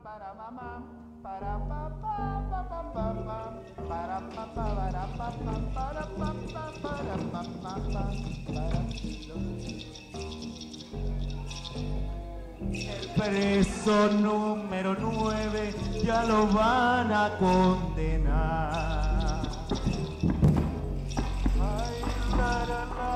para mamá, para papá, papá, papá, para papá, para papá, para papá, para papá, para. El preso número 9 ya lo van a condenar. Ay, la, la, la.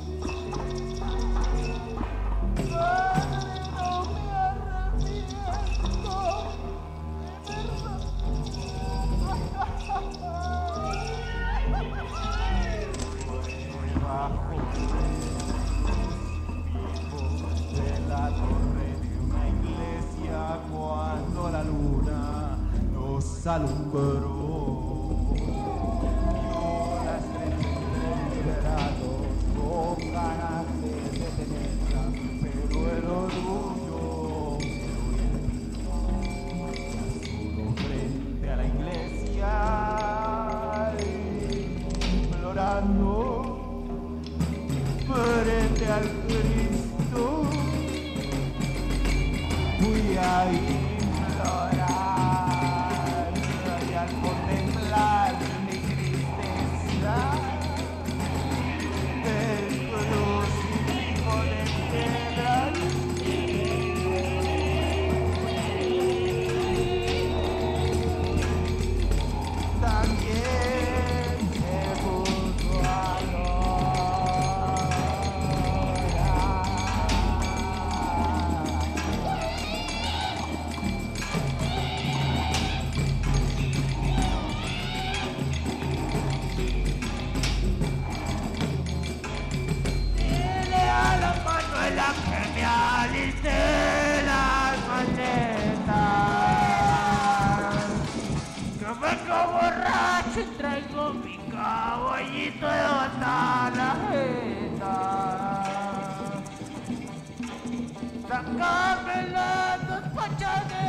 Padre, no me arrepiento, de verdad. Bajo de la torre de una iglesia cuando la luna nos alumbró. Vio las tres liberados con ganas de detenerla, pero el orgullo solo frente a la iglesia implorando frente al Cristo fui a implorar y al contemplar mi tristeza del crucifijo de piedras también se puso a que me aliste las maletas, que vengo borracho y traigo mi caballito de botar la jeta. Sácame las dos pachas de